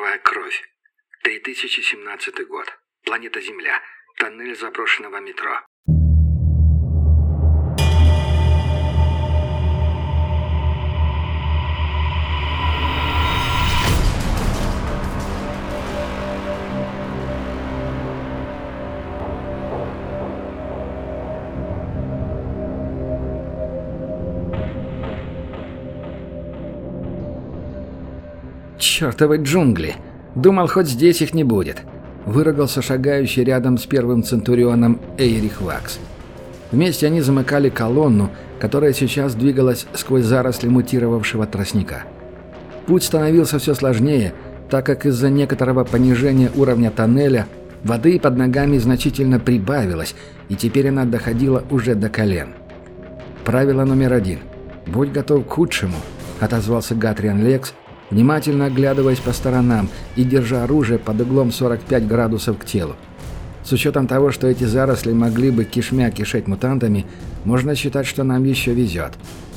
Живая кровь. 3017 год. Планета Земля. Тоннель заброшенного метро. «Чёртовы джунгли! Думал, хоть здесь их не будет!» — выругался шагающий рядом с первым центурионом Эйрих Вакс. Вместе они замыкали колонну, которая сейчас двигалась сквозь заросли мутировавшего тростника. Путь становился все сложнее, так как из-за некоторого понижения уровня тоннеля воды под ногами значительно прибавилось, и теперь она доходила уже до колен. Правило номер 1. «Будь готов к худшему», — отозвался Гатриан Лекс, внимательно оглядываясь по сторонам и держа оружие под углом 45 градусов к телу. С учетом того, что эти заросли могли бы кишмя кишеть мутантами, можно считать, что нам еще везет.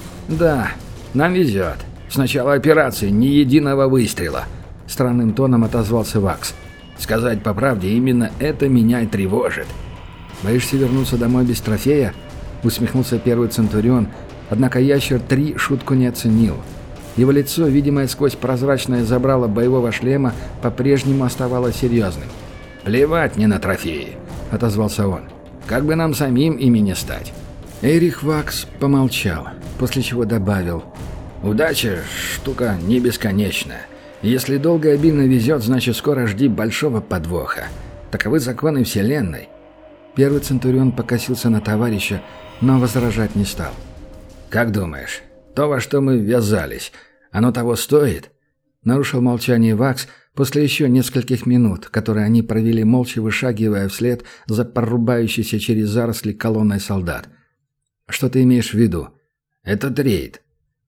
«Да, нам везет. С начала операции ни единого выстрела», — странным тоном отозвался Вакс. «Сказать по правде, именно это меня и тревожит». «Боишься вернуться домой без трофея?» — усмехнулся первый центурион, однако ящер 3 шутку не оценил. Его лицо, видимое сквозь прозрачное забрало боевого шлема, по-прежнему оставалось серьезным. «Плевать мне на трофеи», — отозвался он. «Как бы нам самим ими не стать». Эйрих Вакс помолчал, после чего добавил. «Удача — штука не бесконечная. Если долго и обильно везет, значит скоро жди большого подвоха. Таковы законы Вселенной». Первый центурион покосился на товарища, но возражать не стал. «Как думаешь, то, во что мы ввязались, оно того стоит?» Нарушил молчание Вакс после еще нескольких минут, которые они провели молча, вышагивая вслед за прорубающейся через заросли колонной солдат. «Что ты имеешь в виду?» «Этот рейд».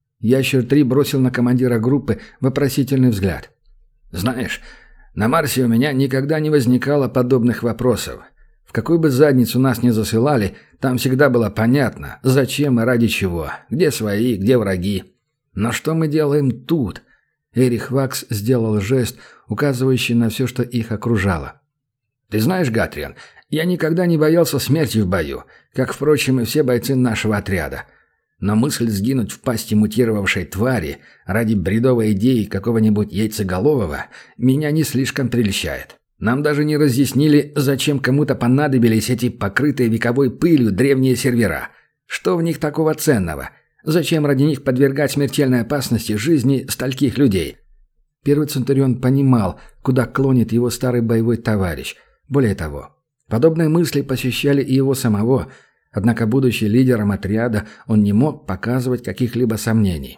Ящер-3 бросил на командира группы вопросительный взгляд. «Знаешь, на Марсе у меня никогда не возникало подобных вопросов. В какую бы задницу нас ни засылали, там всегда было понятно, зачем и ради чего, где свои, где враги. Но что мы делаем тут?» Эйрих Вакс сделал жест, указывающий на все, что их окружало. «Ты знаешь, Гатриан, я никогда не боялся смерти в бою, как, впрочем, и все бойцы нашего отряда. Но мысль сгинуть в пасти мутировавшей твари ради бредовой идеи какого-нибудь яйцеголового меня не слишком прельщает. Нам даже не разъяснили, зачем кому-то понадобились эти покрытые вековой пылью древние сервера. Что в них такого ценного? Зачем ради них подвергать смертельной опасности жизни стольких людей?» Первый центурион понимал, куда клонит его старый боевой товарищ. Более того, подобные мысли посещали и его самого, однако, будучи лидером отряда, он не мог показывать каких-либо сомнений.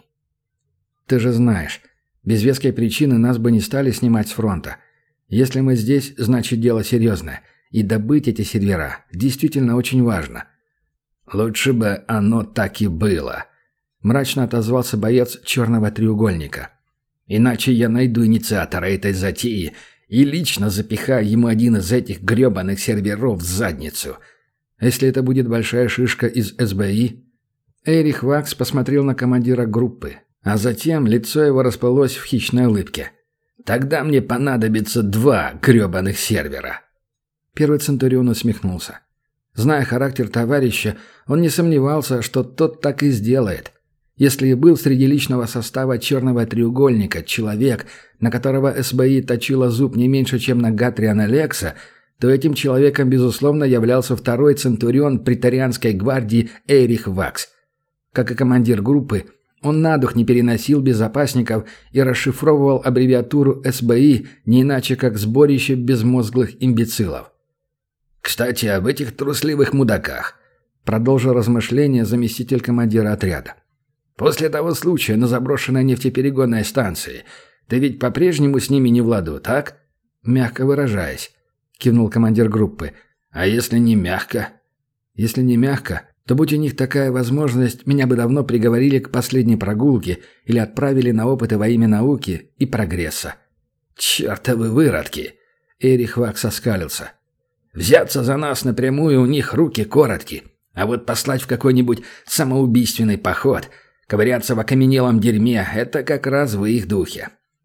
«Ты же знаешь, без веской причины нас бы не стали снимать с фронта. Если мы здесь, значит дело серьезное, и добыть эти сервера действительно очень важно». «Лучше бы оно так и было», — мрачно отозвался боец черного треугольника. «Иначе я найду инициатора этой затеи и лично запихаю ему один из этих гребаных серверов в задницу. Если это будет большая шишка из СБИ...» Эйрих Вакс посмотрел на командира группы, а затем лицо его расплылось в хищной улыбке. «Тогда мне понадобится 2 гребаных сервера». Первый центурион усмехнулся. Зная характер товарища, он не сомневался, что тот так и сделает. Если и был среди личного состава черного треугольника человек, на которого СБИ точила зуб не меньше, чем на Гатриана Лекса, то этим человеком, безусловно, являлся второй центурион претарианской гвардии Эйрих Вакс. Как и командир группы, он на дух не переносил безопасников и расшифровывал аббревиатуру СБИ не иначе, как сборище безмозглых имбецилов. «Кстати, об этих трусливых мудаках», — продолжил размышление заместитель командира отряда. «После того случая на заброшенной нефтеперегонной станции ты ведь по-прежнему с ними не в ладу, так?» «Мягко выражаясь», — кивнул командир группы. «А если не мягко?» «Если не мягко, то будь у них такая возможность, меня бы давно приговорили к последней прогулке или отправили на опыты во имя науки и прогресса». «Чертовы выродки!» — Эйрих Вакс оскалился. «Взяться за нас напрямую у них руки коротки, а вот послать в какой-нибудь самоубийственный поход, ковыряться в окаменелом дерьме — это как раз в их духе.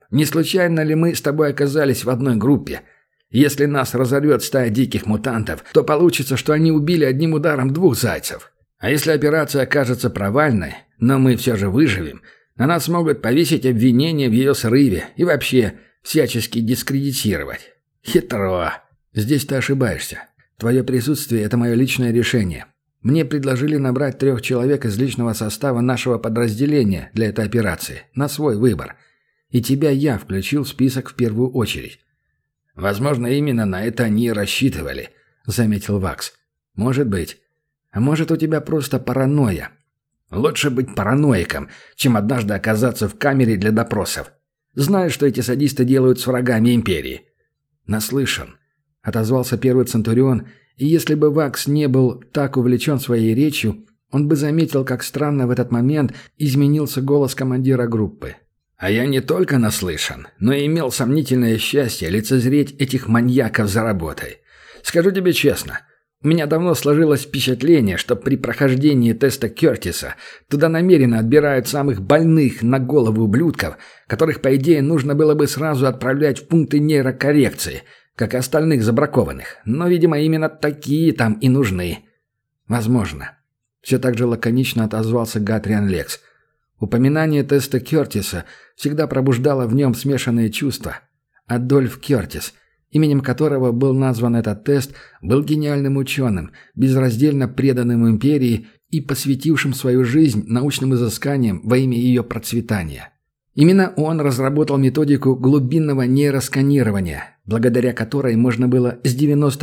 Не случайно ли мы с тобой оказались в одной группе? Если нас разорвет стая диких мутантов, то получится, что они убили одним ударом 2 зайцев. А если операция окажется провальной, но мы все же выживем, на нас могут повесить обвинение в ее срыве и вообще всячески дискредитировать. Хитро. Здесь ты ошибаешься. Твое присутствие – это мое личное решение. Мне предложили набрать 3 человек из личного состава нашего подразделения для этой операции, на свой выбор. И тебя я включил в список в первую очередь. Возможно, именно на это они и рассчитывали, заметил Вакс. Может быть. А может, у тебя просто паранойя. Лучше быть параноиком, чем однажды оказаться в камере для допросов. Знаешь, что эти садисты делают с врагами империи? Наслышан, отозвался первый Центурион, и если бы Вакс не был так увлечен своей речью, он бы заметил, как странно в этот момент изменился голос командира группы. А я не только наслышан, но и имел сомнительное счастье лицезреть этих маньяков за работой. Скажу тебе честно, у меня давно сложилось впечатление, что при прохождении теста Кёртиса туда намеренно отбирают самых больных на голову ублюдков, которых, по идее, нужно было бы сразу отправлять в пункты нейрокоррекции, как и остальных забракованных. Но, видимо, именно такие там и нужны. Возможно. Все так же лаконично отозвался Гатриан Лекс. Упоминание теста Кёртиса всегда пробуждало в нем смешанные чувства. Адольф Кёртис, именем которого был назван этот тест, был гениальным ученым, безраздельно преданным империи и посвятившим свою жизнь научным изысканиям во имя ее процветания. Именно он разработал методику глубинного нейросканирования, благодаря которой можно было с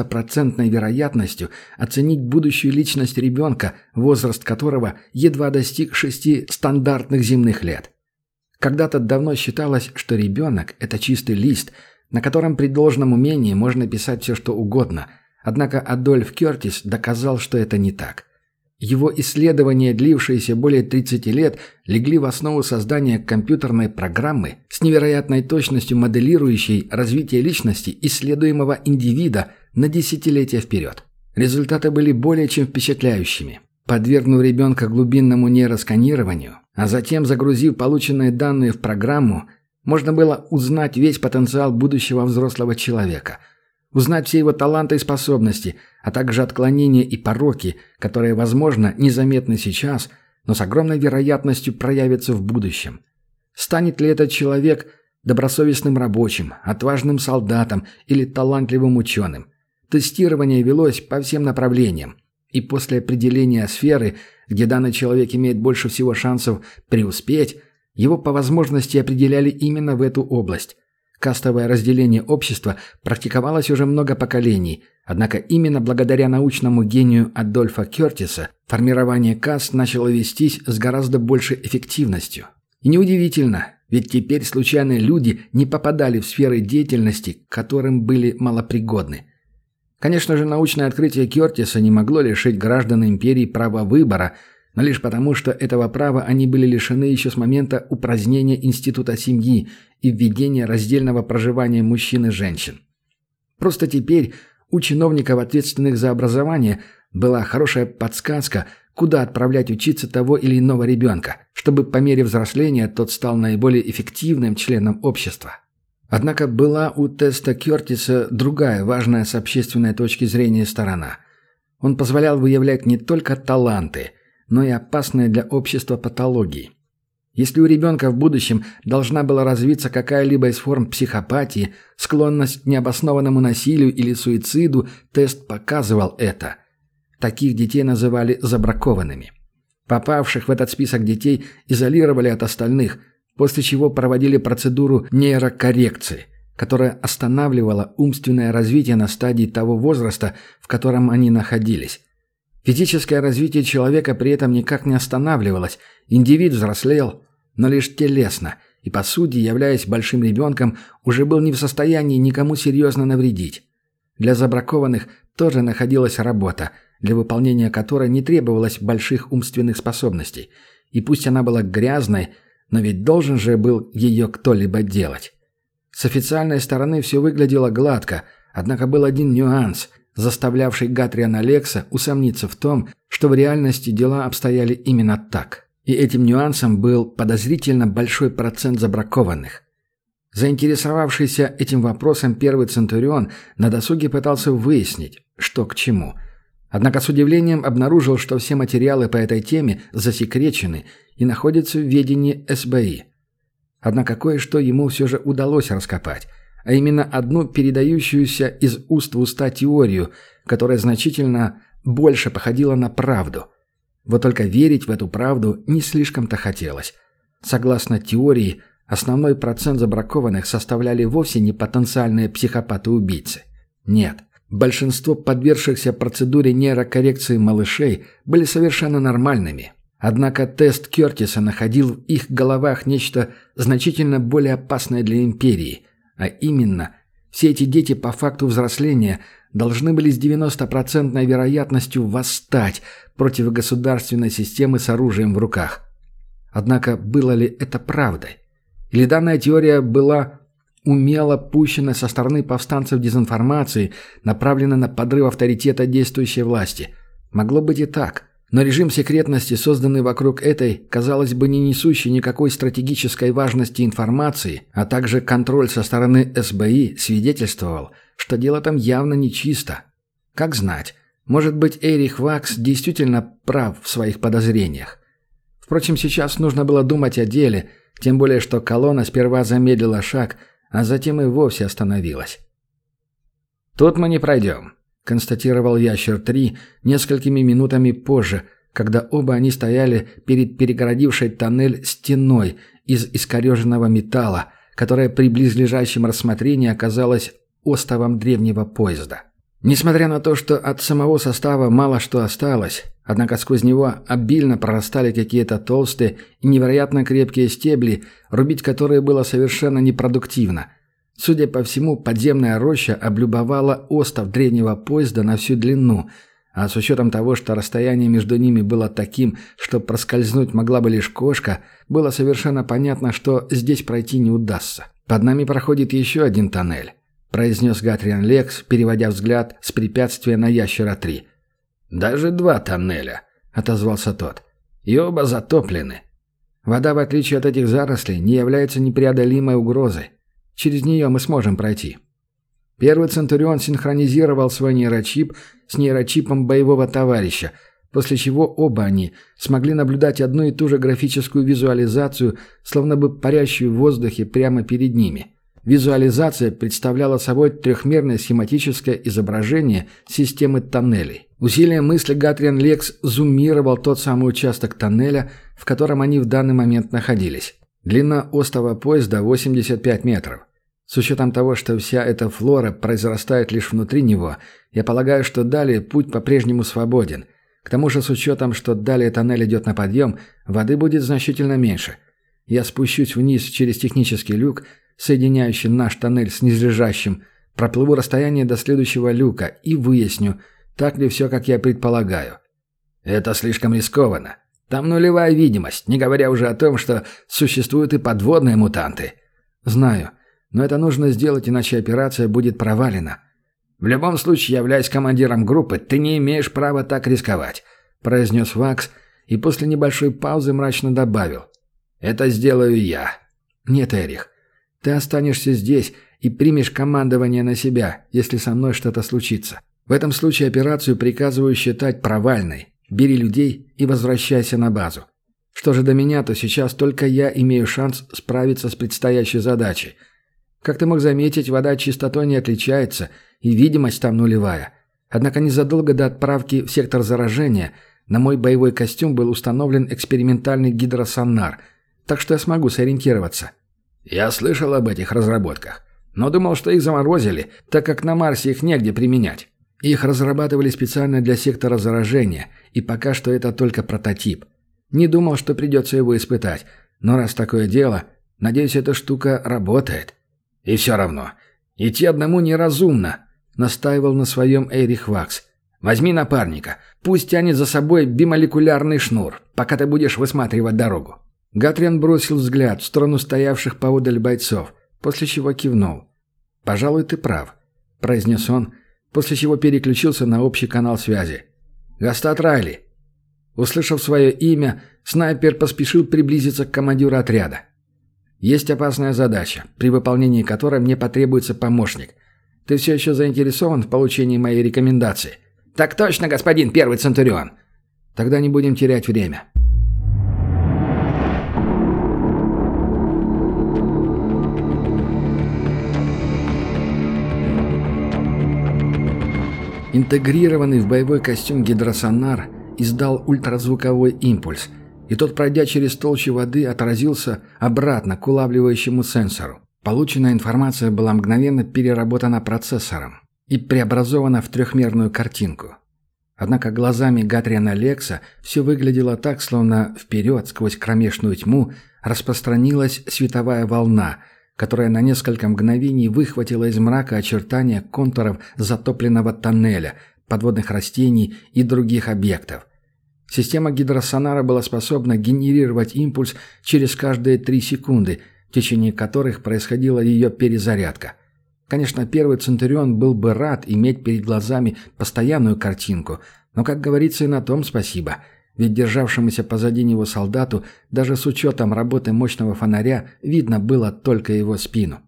90% вероятностью оценить будущую личность ребенка, возраст которого едва достиг 6 стандартных земных лет. Когда-то давно считалось, что ребенок – это чистый лист, на котором при должном умении можно писать все, что угодно, однако Адольф Кёртис доказал, что это не так. Его исследования, длившиеся более 30 лет, легли в основу создания компьютерной программы с невероятной точностью моделирующей развитие личности исследуемого индивида на десятилетия вперед. Результаты были более чем впечатляющими. Подвергнув ребенка глубинному нейросканированию, а затем загрузив полученные данные в программу, можно было узнать весь потенциал будущего взрослого человека – узнать все его таланты и способности, а также отклонения и пороки, которые, возможно, незаметны сейчас, но с огромной вероятностью проявятся в будущем. Станет ли этот человек добросовестным рабочим, отважным солдатом или талантливым ученым? Тестирование велось по всем направлениям, и после определения сферы, где данный человек имеет больше всего шансов преуспеть, его по возможности определяли именно в эту область. Кастовое разделение общества практиковалось уже много поколений, однако именно благодаря научному гению Адольфа Кёртиса формирование каст начало вестись с гораздо большей эффективностью. И неудивительно, ведь теперь случайные люди не попадали в сферы деятельности, к которым были малопригодны. Конечно же, научное открытие Кёртиса не могло лишить граждан империи права выбора, но лишь потому, что этого права они были лишены еще с момента упразднения института семьи и введения раздельного проживания мужчин и женщин. Просто теперь у чиновников, ответственных за образование, была хорошая подсказка, куда отправлять учиться того или иного ребенка, чтобы по мере взросления тот стал наиболее эффективным членом общества. Однако была у теста Кёртиса другая важная с общественной точки зрения сторона. Он позволял выявлять не только таланты, но и опасные для общества патологии. Если у ребенка в будущем должна была развиться какая-либо из форм психопатии, склонность к необоснованному насилию или суициду, тест показывал это. Таких детей называли забракованными. Попавших в этот список детей изолировали от остальных, после чего проводили процедуру нейрокоррекции, которая останавливала умственное развитие на стадии того возраста, в котором они находились. Физическое развитие человека при этом никак не останавливалось, индивид взрослел, но лишь телесно, и по сути, являясь большим ребенком, уже был не в состоянии никому серьезно навредить. Для забракованных тоже находилась работа, для выполнения которой не требовалось больших умственных способностей. И пусть она была грязной, но ведь должен же был ее кто-либо делать. С официальной стороны все выглядело гладко, однако был один нюанс, заставлявший Гатриана Лекса усомниться в том, что в реальности дела обстояли именно так. И этим нюансом был подозрительно большой процент забракованных. Заинтересовавшийся этим вопросом первый Центурион на досуге пытался выяснить, что к чему. Однако с удивлением обнаружил, что все материалы по этой теме засекречены и находятся в ведении СБИ. Однако кое-что ему все же удалось раскопать, а именно одну передающуюся из уст в уста теорию, которая значительно больше походила на правду. Вот только верить в эту правду не слишком-то хотелось. Согласно теории, основной процент забракованных составляли вовсе не потенциальные психопаты-убийцы. Нет, большинство подвергшихся процедуре нейрокоррекции малышей были совершенно нормальными. Однако тест Кертиса находил в их головах нечто значительно более опасное для империи, а именно, все эти дети по факту взросления должны были с 90% вероятностью восстать против государственной системы с оружием в руках. Однако было ли это правдой? Или данная теория была умело пущена со стороны повстанцев дезинформации, направлена на подрыв авторитета действующей власти? Могло быть и так. Но режим секретности, созданный вокруг этой, казалось бы, не несущей никакой стратегической важности информации, а также контроль со стороны СБИ свидетельствовал, что дело там явно нечисто. Как знать, может быть, Эрих Вакс действительно прав в своих подозрениях. Впрочем, сейчас нужно было думать о деле, тем более, что колонна сперва замедлила шаг, а затем и вовсе остановилась. «Тут мы не пройдем», — констатировал Ящер-3 несколькими минутами позже, когда оба они стояли перед перегородившей тоннель стеной из искореженного металла, которая при близлежащем рассмотрении оказалась остовом древнего поезда. Несмотря на то, что от самого состава мало что осталось, однако сквозь него обильно прорастали какие-то толстые и невероятно крепкие стебли, рубить которые было совершенно непродуктивно. Судя по всему, подземная роща облюбовала остов древнего поезда на всю длину, а с учетом того, что расстояние между ними было таким, что проскользнуть могла бы лишь кошка, было совершенно понятно, что здесь пройти не удастся. «Под нами проходит еще один тоннель», — произнес Гатриан Лекс, переводя взгляд с препятствия на Ящера-3. «Даже 2 тоннеля», — отозвался тот. «И оба затоплены. Вода, в отличие от этих зарослей, не является непреодолимой угрозой. Через нее мы сможем пройти». Первый Центурион синхронизировал свой нейрочип с нейрочипом боевого товарища, после чего оба они смогли наблюдать одну и ту же графическую визуализацию, словно бы парящую в воздухе прямо перед ними. Визуализация представляла собой трехмерное схематическое изображение системы тоннелей. Усилием мысли Гатриан Лекс зумировал тот самый участок тоннеля, в котором они в данный момент находились. Длина остова поезда 85 метров. С учетом того, что вся эта флора произрастает лишь внутри него, я полагаю, что далее путь по-прежнему свободен. К тому же с учетом, что далее тоннель идет на подъем, воды будет значительно меньше. Я спущусь вниз через технический люк, соединяющий наш тоннель с низлежащим, проплыву расстояние до следующего люка и выясню, так ли все, как я предполагаю. Это слишком рискованно. Там нулевая видимость, не говоря уже о том, что существуют и подводные мутанты. Знаю, но это нужно сделать, иначе операция будет провалена. В любом случае, являясь командиром группы, ты не имеешь права так рисковать, произнес Вакс и после небольшой паузы мрачно добавил. Это сделаю я. Нет, Эрих. Ты останешься здесь и примешь командование на себя, если со мной что-то случится. В этом случае операцию приказываю считать провальной. Бери людей и возвращайся на базу. Что же до меня, то сейчас только я имею шанс справиться с предстоящей задачей. Как ты мог заметить, вода чистотой не отличается, и видимость там нулевая. Однако незадолго до отправки в сектор заражения на мой боевой костюм был установлен экспериментальный гидросонар, так что я смогу сориентироваться. Я слышал об этих разработках, но думал, что их заморозили, так как на Марсе их негде применять. Их разрабатывали специально для сектора заражения, и пока что это только прототип. Не думал, что придется его испытать, но раз такое дело, надеюсь, эта штука работает. И все равно, идти одному неразумно, настаивал на своем Эрих Вакс. Возьми напарника, пусть тянет за собой бимолекулярный шнур, пока ты будешь высматривать дорогу. Гатриан бросил взгляд в сторону стоявших поодаль бойцов, после чего кивнул. «Пожалуй, ты прав», — произнес он, после чего переключился на общий канал связи. «Гастат Райли». Услышав свое имя, снайпер поспешил приблизиться к командиру отряда. Есть опасная задача, при выполнении которой мне потребуется помощник. Ты все еще заинтересован в получении моей рекомендации?» «Так точно, господин первый Центурион!» «Тогда не будем терять время». Интегрированный в боевой костюм гидросонар издал ультразвуковой импульс, и тот, пройдя через толщу воды, отразился обратно к улавливающему сенсору. Полученная информация была мгновенно переработана процессором и преобразована в трехмерную картинку. Однако глазами Гатриана Лекса все выглядело так, словно вперед, сквозь кромешную тьму, распространилась световая волна, которая на несколько мгновений выхватила из мрака очертания контуров затопленного тоннеля, подводных растений и других объектов. Система гидросонара была способна генерировать импульс через каждые 3 секунды, в течение которых происходила ее перезарядка. Конечно, первый Центурион был бы рад иметь перед глазами постоянную картинку, но, как говорится, и на том спасибо, ведь державшемуся позади него солдату, даже с учетом работы мощного фонаря, видно было только его спину.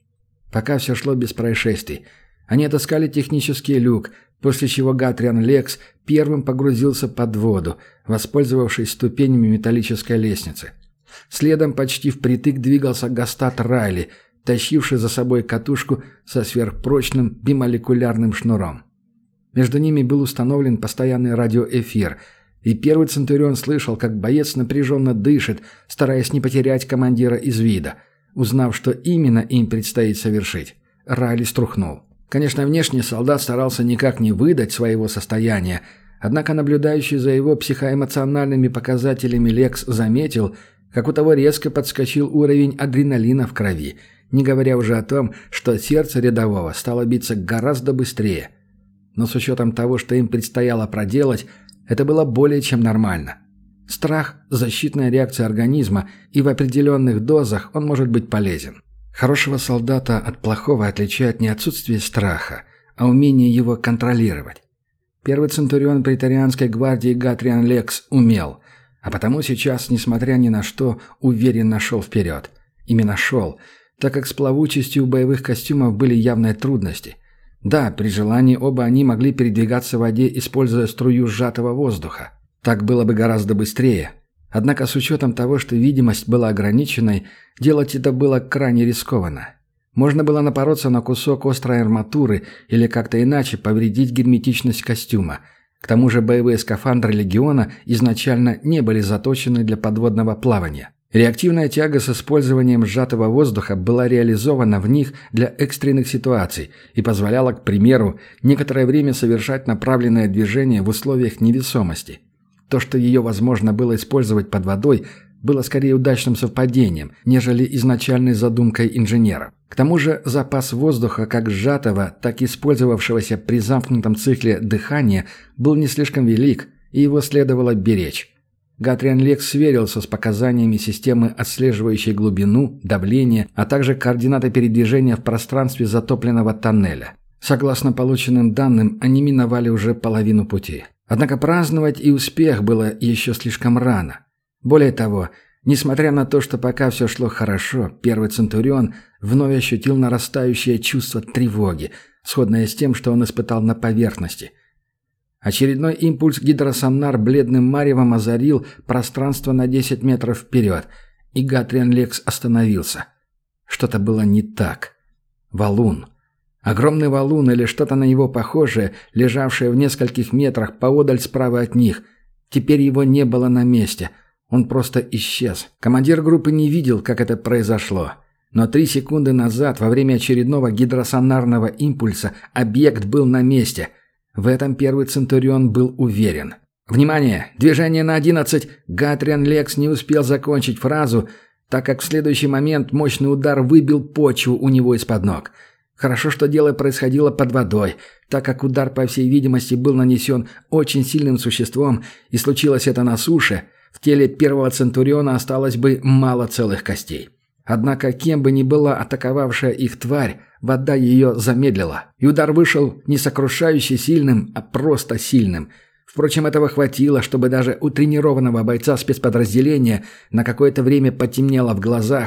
Пока все шло без происшествий. Они отыскали технический люк, после чего Гатриан Лекс первым погрузился под воду, воспользовавшись ступенями металлической лестницы. Следом почти впритык двигался Гастат Райли, тащивший за собой катушку со сверхпрочным бимолекулярным шнуром. Между ними был установлен постоянный радиоэфир, и первый Центурион слышал, как боец напряженно дышит, стараясь не потерять командира из вида. Узнав, что именно им предстоит совершить, Райли струхнул. Конечно, внешне солдат старался никак не выдать своего состояния, однако наблюдающий за его психоэмоциональными показателями Лекс заметил, как у того резко подскочил уровень адреналина в крови, не говоря уже о том, что сердце рядового стало биться гораздо быстрее. Но с учетом того, что им предстояло проделать, это было более чем нормально. Страх – защитная реакция организма, и в определенных дозах он может быть полезен. Хорошего солдата от плохого отличает не отсутствие страха, а умение его контролировать. Первый Центурион преторианской гвардии Гатриан Лекс умел, а потому сейчас, несмотря ни на что, уверенно шел вперед. Именно шел, так как с плавучестью боевых костюмов были явные трудности. Да, при желании оба они могли передвигаться в воде, используя струю сжатого воздуха. Так было бы гораздо быстрее. Однако с учетом того, что видимость была ограниченной, делать это было крайне рискованно. Можно было напороться на кусок острой арматуры или как-то иначе повредить герметичность костюма. К тому же боевые скафандры Легиона изначально не были заточены для подводного плавания. Реактивная тяга с использованием сжатого воздуха была реализована в них для экстренных ситуаций и позволяла, к примеру, некоторое время совершать направленное движение в условиях невесомости. То, что ее возможно было использовать под водой, было скорее удачным совпадением, нежели изначальной задумкой инженеров. К тому же запас воздуха как сжатого, так и использовавшегося при замкнутом цикле дыхания был не слишком велик, и его следовало беречь. Гатриан Лекс сверился с показаниями системы, отслеживающей глубину, давление, а также координаты передвижения в пространстве затопленного тоннеля. Согласно полученным данным, они миновали уже половину пути. Однако праздновать и успех было еще слишком рано. Более того, несмотря на то, что пока все шло хорошо, первый Центурион вновь ощутил нарастающее чувство тревоги, сходное с тем, что он испытал на поверхности. Очередной импульс гидросонар бледным маревом озарил пространство на 10 метров вперед, и Гатриан Лекс остановился. Что-то было не так. Валун. Огромный валун или что-то на него похожее, лежавшее в нескольких метрах поодаль справа от них. Теперь его не было на месте. Он просто исчез. Командир группы не видел, как это произошло. Но 3 секунды назад, во время очередного гидросонарного импульса, объект был на месте. В этом первый Центурион был уверен. «Внимание! Движение на 11!» Гатриан Лекс не успел закончить фразу, так как в следующий момент мощный удар выбил почву у него из-под ног. Хорошо, что дело происходило под водой, так как удар, по всей видимости, был нанесен очень сильным существом, и случилось это на суше, в теле первого Центуриона осталось бы мало целых костей. Однако, кем бы ни была атаковавшая их тварь, вода ее замедлила, и удар вышел не сокрушающе сильным, а просто сильным. Впрочем, этого хватило, чтобы даже у тренированного бойца спецподразделения на какое-то время потемнело в глазах,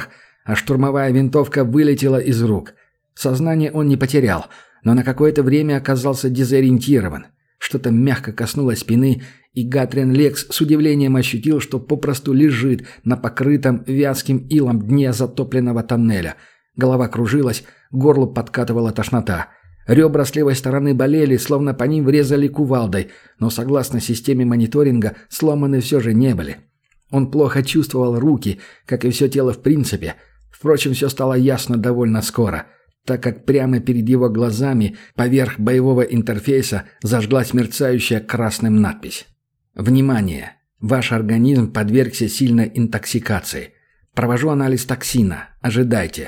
а штурмовая винтовка вылетела из рук. Сознание он не потерял, но на какое-то время оказался дезориентирован. Что-то мягко коснулось спины, и Гатриан Лекс с удивлением ощутил, что попросту лежит на покрытом вязким илом дне затопленного тоннеля. Голова кружилась, к горлу подкатывала тошнота. Ребра с левой стороны болели, словно по ним врезали кувалдой, но, согласно системе мониторинга, сломаны все же не были. Он плохо чувствовал руки, как и все тело в принципе. Впрочем, все стало ясно довольно скоро, так как прямо перед его глазами, поверх боевого интерфейса, зажглась мерцающая красным надпись. «Внимание! Ваш организм подвергся сильной интоксикации. Провожу анализ токсина. Ожидайте».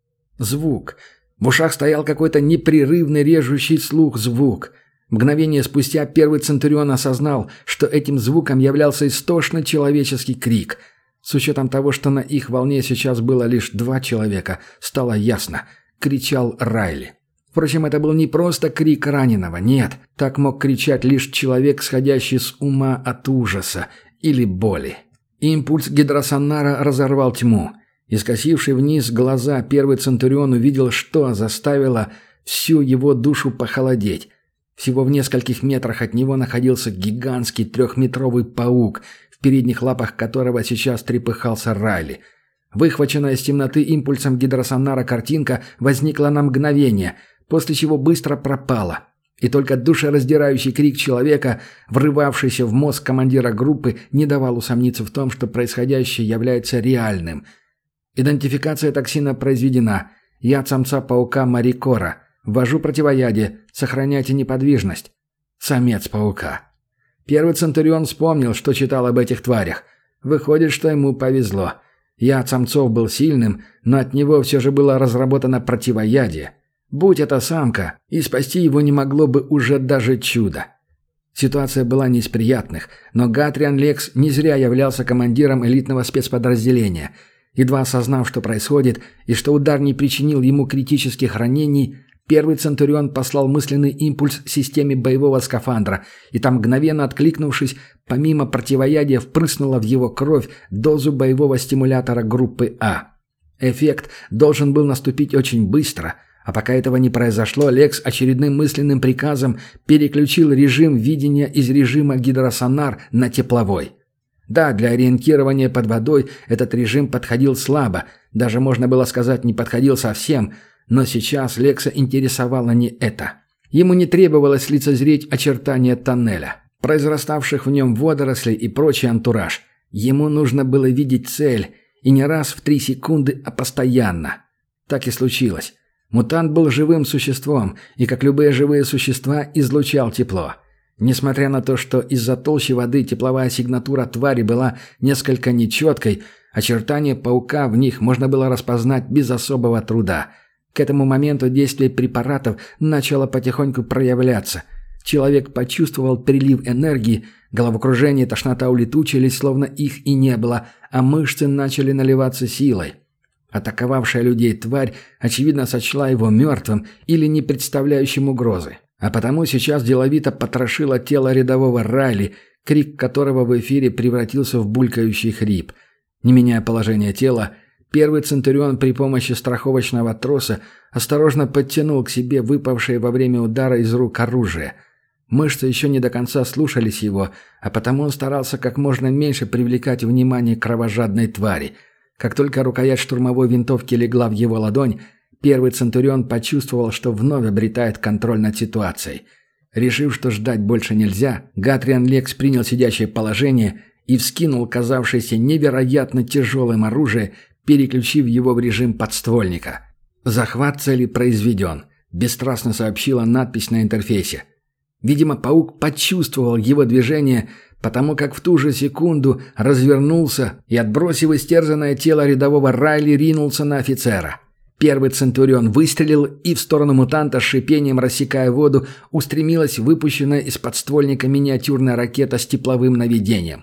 Звук. В ушах стоял какой-то непрерывный режущий слух звук. Мгновение спустя первый Центурион осознал, что этим звуком являлся истошный человеческий крик. С учетом того, что на их волне сейчас было лишь 2 человека, стало ясно – кричал Райли. Впрочем, это был не просто крик раненого, нет. Так мог кричать лишь человек, сходящий с ума от ужаса или боли. Импульс гидросонара разорвал тьму. Искосивший вниз глаза, первый Центурион увидел, что заставило всю его душу похолодеть. Всего в нескольких метрах от него находился гигантский 3-метровый паук, в передних лапах которого сейчас трепыхался Райли. Выхваченная из темноты импульсом гидросонара картинка возникла на мгновение, после чего быстро пропала. И только душераздирающий крик человека, врывавшийся в мозг командира группы, не давал усомниться в том, что происходящее является реальным. Идентификация токсина произведена. Яд самца-паука Марикора. Ввожу противоядие. Сохраняйте неподвижность. Самец паука. Первый Центурион вспомнил, что читал об этих тварях. Выходит, что ему повезло. Яд самцов был сильным, но от него все же было разработано противоядие. Будь это самка, и спасти его не могло бы уже даже чудо. Ситуация была не из приятных, но Гатриан Лекс не зря являлся командиром элитного спецподразделения. Едва осознав, что происходит, и что удар не причинил ему критических ранений, первый Центурион послал мысленный импульс системе боевого скафандра, и там, мгновенно откликнувшись, помимо противоядия впрыснула в его кровь дозу боевого стимулятора группы А. Эффект должен был наступить очень быстро, а пока этого не произошло, Лекс очередным мысленным приказом переключил режим видения из режима гидросонар на тепловой. Да, для ориентирования под водой этот режим подходил слабо, даже можно было сказать, не подходил совсем, но сейчас Лекса интересовало не это. Ему не требовалось лицезреть очертания тоннеля, произраставших в нем водорослей и прочий антураж. Ему нужно было видеть цель, и не раз в 3 секунды, а постоянно. Так и случилось. Мутант был живым существом, и, как любые живые существа, излучал тепло. Несмотря на то, что из-за толщи воды тепловая сигнатура твари была несколько нечеткой, очертания паука в них можно было распознать без особого труда. К этому моменту действие препаратов начало потихоньку проявляться. Человек почувствовал прилив энергии, головокружение и тошнота улетучились, словно их и не было, а мышцы начали наливаться силой. Атаковавшая людей тварь, очевидно, сочла его мертвым или не представляющим угрозы. А потому сейчас деловито потрошила тело рядового Райли, крик которого в эфире превратился в булькающий хрип. Не меняя положение тела, первый Центурион при помощи страховочного троса осторожно подтянул к себе выпавшее во время удара из рук оружие. Мышцы еще не до конца слушались его, а потому он старался как можно меньше привлекать внимание кровожадной твари. Как только рукоять штурмовой винтовки легла в его ладонь, первый Центурион почувствовал, что вновь обретает контроль над ситуацией. Решив, что ждать больше нельзя, Гатриан Лекс принял сидящее положение и вскинул казавшееся невероятно тяжелым оружие, переключив его в режим подствольника. «Захват цели произведен», – бесстрастно сообщила надпись на интерфейсе. Видимо, паук почувствовал его движение, потому как в ту же секунду развернулся и, отбросив истерзанное тело рядового Райли, ринулся на офицера. Первый Центурион выстрелил, и в сторону мутанта, с шипением рассекая воду, устремилась выпущенная из подствольника миниатюрная ракета с тепловым наведением.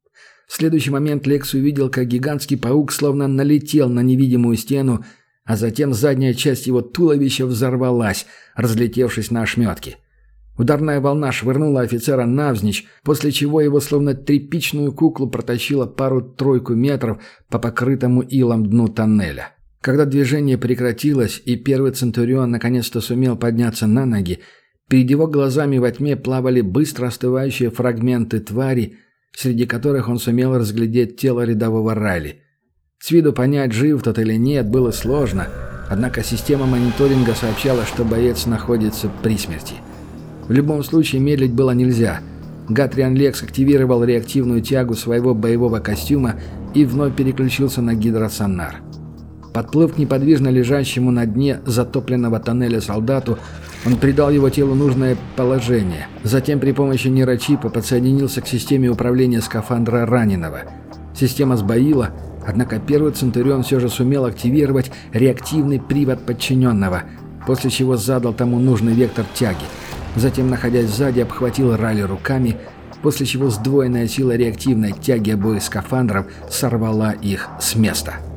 В следующий момент Лекс увидел, как гигантский паук словно налетел на невидимую стену, а затем задняя часть его туловища взорвалась, разлетевшись на ошметки. Ударная волна швырнула офицера навзничь, после чего его словно тряпичную куклу протащило пару-тройку метров по покрытому илом дну тоннеля. Когда движение прекратилось и первый Центурион наконец-то сумел подняться на ноги, перед его глазами во тьме плавали быстро остывающие фрагменты твари, среди которых он сумел разглядеть тело рядового Райли. С виду понять, жив тот или нет, было сложно, однако система мониторинга сообщала, что боец находится при смерти. В любом случае медлить было нельзя. Гатриан Лекс активировал реактивную тягу своего боевого костюма и вновь переключился на гидросонар. Подплыв к неподвижно лежащему на дне затопленного тоннеля солдату, он придал его телу нужное положение. Затем при помощи нейрочипа подсоединился к системе управления скафандра раненого. Система сбоила, однако первый Центурион все же сумел активировать реактивный привод подчиненного, после чего задал тому нужный вектор тяги. Затем, находясь сзади, обхватил Райли руками, после чего сдвоенная сила реактивной тяги обоих скафандров сорвала их с места.